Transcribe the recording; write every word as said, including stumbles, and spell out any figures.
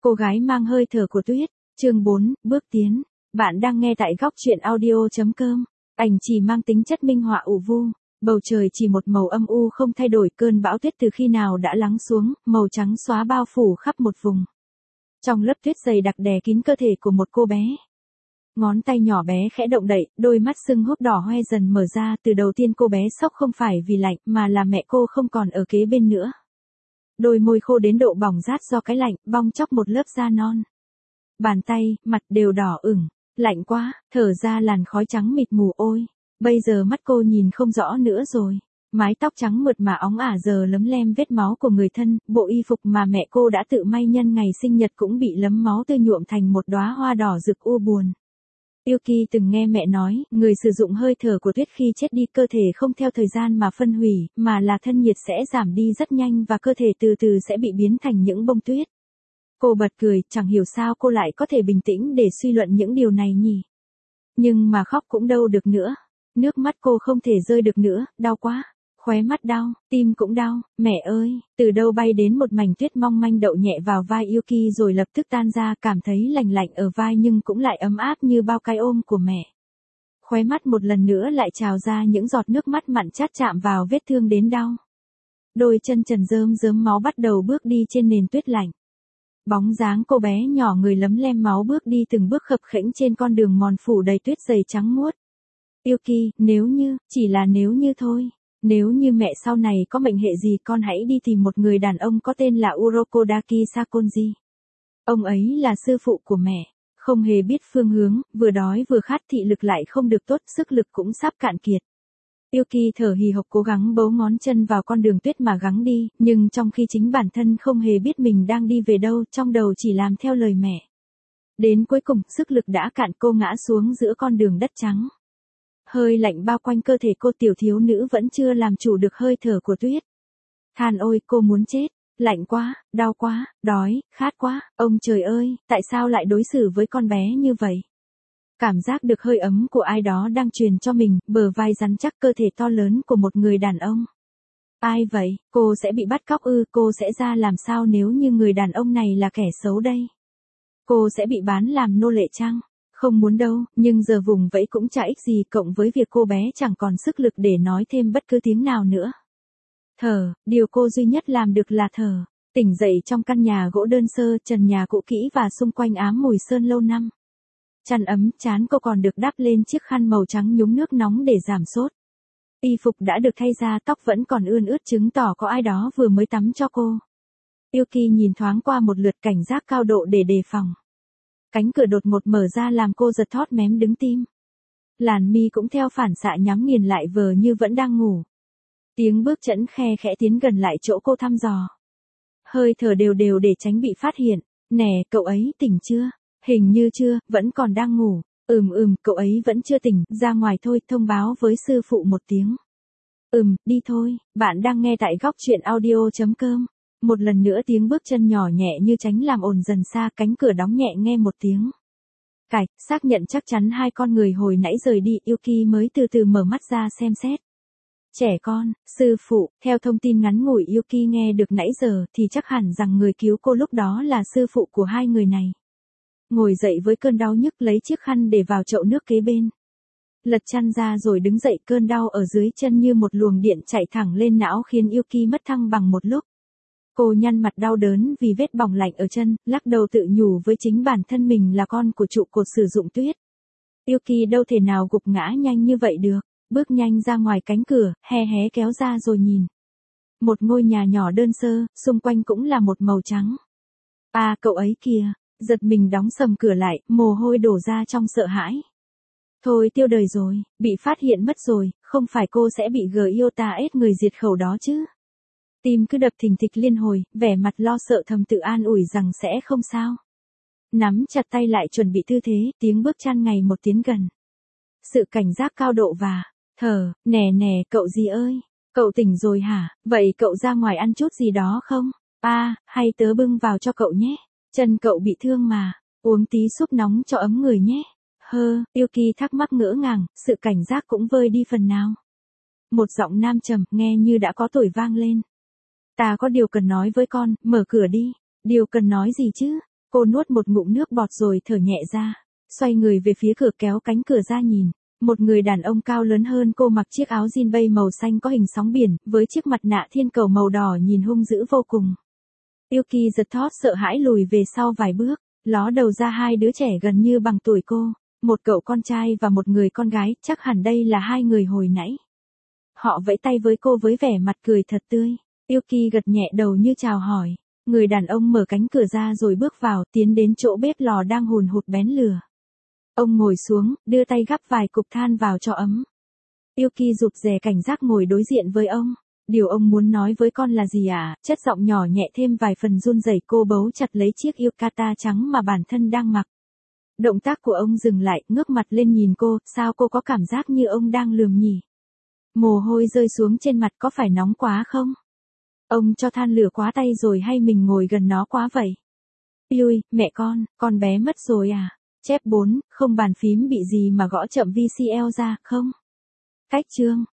Cô gái mang hơi thở của tuyết, chương bốn, bước tiến. Bạn đang nghe tại góc truyện audio.com. Ảnh chỉ mang tính chất minh họa ủ vu. Bầu trời chỉ một màu âm u không thay đổi, cơn bão tuyết từ khi nào đã lắng xuống, màu trắng xóa bao phủ khắp một vùng. Trong lớp tuyết dày đặc đè kín cơ thể của một cô bé. Ngón tay nhỏ bé khẽ động đậy, đôi mắt sưng húp đỏ hoe dần mở ra. Từ đầu tiên cô bé sốc không phải vì lạnh, mà là mẹ cô không còn ở kế bên nữa. Đôi môi khô đến độ bỏng rát do cái lạnh, bong chóc một lớp da non. Bàn tay, mặt đều đỏ ửng. Lạnh quá, thở ra làn khói trắng mịt mù. Ôi, bây giờ mắt cô nhìn không rõ nữa rồi. Mái tóc trắng mượt mà óng ả giờ lấm lem vết máu của người thân, bộ y phục mà mẹ cô đã tự may nhân ngày sinh nhật cũng bị lấm máu tươi nhuộm thành một đóa hoa đỏ rực u buồn. Yuki từng nghe mẹ nói, người sử dụng hơi thở của tuyết khi chết đi, cơ thể không theo thời gian mà phân hủy, mà là thân nhiệt sẽ giảm đi rất nhanh và cơ thể từ từ sẽ bị biến thành những bông tuyết. Cô bật cười, chẳng hiểu sao cô lại có thể bình tĩnh để suy luận những điều này nhỉ. Nhưng mà khóc cũng đâu được nữa. Nước mắt cô không thể rơi được nữa, đau quá. Khóe mắt đau, tim cũng đau, mẹ ơi, từ đâu bay đến một mảnh tuyết mong manh đậu nhẹ vào vai Yuki rồi lập tức tan ra, cảm thấy lành lạnh ở vai nhưng cũng lại ấm áp như bao cái ôm của mẹ. Khóe mắt một lần nữa lại trào ra những giọt nước mắt mặn chát chạm vào vết thương đến đau. Đôi chân trần rơm rớm máu bắt đầu bước đi trên nền tuyết lạnh. Bóng dáng cô bé nhỏ người lấm lem máu bước đi từng bước khập khẽnh trên con đường mòn phủ đầy tuyết dày trắng muốt. Yuki, nếu như, chỉ là nếu như thôi. Nếu như mẹ sau này có mệnh hệ gì, con hãy đi tìm một người đàn ông có tên là Urokodaki Sakonji. Ông ấy là sư phụ của mẹ, không hề biết phương hướng, vừa đói vừa khát, thị lực lại không được tốt, sức lực cũng sắp cạn kiệt. Yuki thở hì hộc cố gắng bấu ngón chân vào con đường tuyết mà gắng đi, nhưng trong khi chính bản thân không hề biết mình đang đi về đâu, trong đầu chỉ làm theo lời mẹ. Đến cuối cùng, sức lực đã cạn, cô ngã xuống giữa con đường đất trắng. Hơi lạnh bao quanh cơ thể cô, tiểu thiếu nữ vẫn chưa làm chủ được hơi thở của tuyết. Than ôi, cô muốn chết, lạnh quá, đau quá, đói, khát quá, ông trời ơi, tại sao lại đối xử với con bé như vậy? Cảm giác được hơi ấm của ai đó đang truyền cho mình, bờ vai rắn chắc, cơ thể to lớn của một người đàn ông. Ai vậy, cô sẽ bị bắt cóc ư? Cô sẽ ra làm sao nếu như người đàn ông này là kẻ xấu đây? Cô sẽ bị bán làm nô lệ chăng? Không muốn đâu, nhưng giờ vùng vẫy cũng chả ích gì, cộng với việc cô bé chẳng còn sức lực để nói thêm bất cứ tiếng nào nữa. Thở, điều cô duy nhất làm được là thở. Tỉnh dậy trong căn nhà gỗ đơn sơ, trần nhà cũ kỹ và xung quanh ám mùi sơn lâu năm. Chăn ấm, trán cô còn được đắp lên chiếc khăn màu trắng nhúng nước nóng để giảm sốt. Y phục đã được thay ra, tóc vẫn còn ươn ướt, chứng tỏ có ai đó vừa mới tắm cho cô. Yuki nhìn thoáng qua một lượt, cảnh giác cao độ để đề phòng. Cánh cửa đột ngột mở ra làm cô giật thót mém đứng tim. Làn mi cũng theo phản xạ nhắm nghiền lại, vờ như vẫn đang ngủ. Tiếng bước chẫn khe khẽ tiến gần lại chỗ cô thăm dò. Hơi thở đều đều để tránh bị phát hiện. Nè, cậu ấy tỉnh chưa? Hình như chưa, vẫn còn đang ngủ. Ừm ừm, cậu ấy vẫn chưa tỉnh, ra ngoài thôi, thông báo với sư phụ một tiếng. Ừm, đi thôi, bạn đang nghe tại góc truyện audio.com. Một lần nữa tiếng bước chân nhỏ nhẹ như tránh làm ồn dần xa, cánh cửa đóng nhẹ nghe một tiếng. Cạch, xác nhận chắc chắn hai con người hồi nãy rời đi, Yuki mới từ từ mở mắt ra xem xét. Trẻ con, sư phụ, theo thông tin ngắn ngủi Yuki nghe được nãy giờ thì chắc hẳn rằng người cứu cô lúc đó là sư phụ của hai người này. Ngồi dậy với cơn đau nhức, lấy chiếc khăn để vào chậu nước kế bên. Lật chăn ra rồi đứng dậy, cơn đau ở dưới chân như một luồng điện chạy thẳng lên não khiến Yuki mất thăng bằng một lúc. Cô nhăn mặt đau đớn vì vết bỏng lạnh ở chân, lắc đầu tự nhủ với chính bản thân mình là con của trụ cột sử dụng tuyết. Yuki đâu thể nào gục ngã nhanh như vậy được, bước nhanh ra ngoài cánh cửa, hé hé kéo ra rồi nhìn. Một ngôi nhà nhỏ đơn sơ, xung quanh cũng là một màu trắng. À, cậu ấy kìa, giật mình đóng sầm cửa lại, mồ hôi đổ ra trong sợ hãi. Thôi tiêu đời rồi, bị phát hiện mất rồi, không phải cô sẽ bị Gyota ết người diệt khẩu đó chứ. Tim cứ đập thình thịch liên hồi, vẻ mặt lo sợ thầm tự an ủi rằng sẽ không sao. Nắm chặt tay lại chuẩn bị tư thế, tiếng bước chân ngày một tiến gần. Sự cảnh giác cao độ và thở, nè nè, cậu gì ơi, cậu tỉnh rồi hả, vậy cậu ra ngoài ăn chút gì đó không? À, hay tớ bưng vào cho cậu nhé, chân cậu bị thương mà, uống tí súp nóng cho ấm người nhé. Hơ, Yuki thắc mắc ngỡ ngàng, sự cảnh giác cũng vơi đi phần nào. Một giọng nam trầm, nghe như đã có tuổi vang lên. Ta có điều cần nói với con, mở cửa đi. Điều cần nói gì chứ? Cô nuốt một ngụm nước bọt rồi thở nhẹ ra, xoay người về phía cửa kéo cánh cửa ra nhìn. Một người đàn ông cao lớn hơn cô mặc chiếc áo jean bay màu xanh có hình sóng biển, với chiếc mặt nạ thiên cầu màu đỏ nhìn hung dữ vô cùng. Yuki giật thót sợ hãi lùi về sau vài bước, ló đầu ra hai đứa trẻ gần như bằng tuổi cô, một cậu con trai và một người con gái, chắc hẳn đây là hai người hồi nãy. Họ vẫy tay với cô với vẻ mặt cười thật tươi. Yuki gật nhẹ đầu như chào hỏi. Người đàn ông mở cánh cửa ra rồi bước vào, tiến đến chỗ bếp lò đang hùn hụt bén lửa. Ông ngồi xuống, đưa tay gắp vài cục than vào cho ấm. Yuki rụt rè cảnh giác ngồi đối diện với ông. Điều ông muốn nói với con là gì à? Chất giọng nhỏ nhẹ thêm vài phần run rẩy, cô bấu chặt lấy chiếc yukata trắng mà bản thân đang mặc. Động tác của ông dừng lại, ngước mặt lên nhìn cô, sao cô có cảm giác như ông đang lườm nhỉ? Mồ hôi rơi xuống trên mặt, có phải nóng quá không? Ông cho than lửa quá tay rồi hay mình ngồi gần nó quá vậy? Ui, mẹ con, con bé mất rồi à? Chép bốn, không bàn phím bị gì mà gõ chậm vê xê lờ ra, không? Cách chương.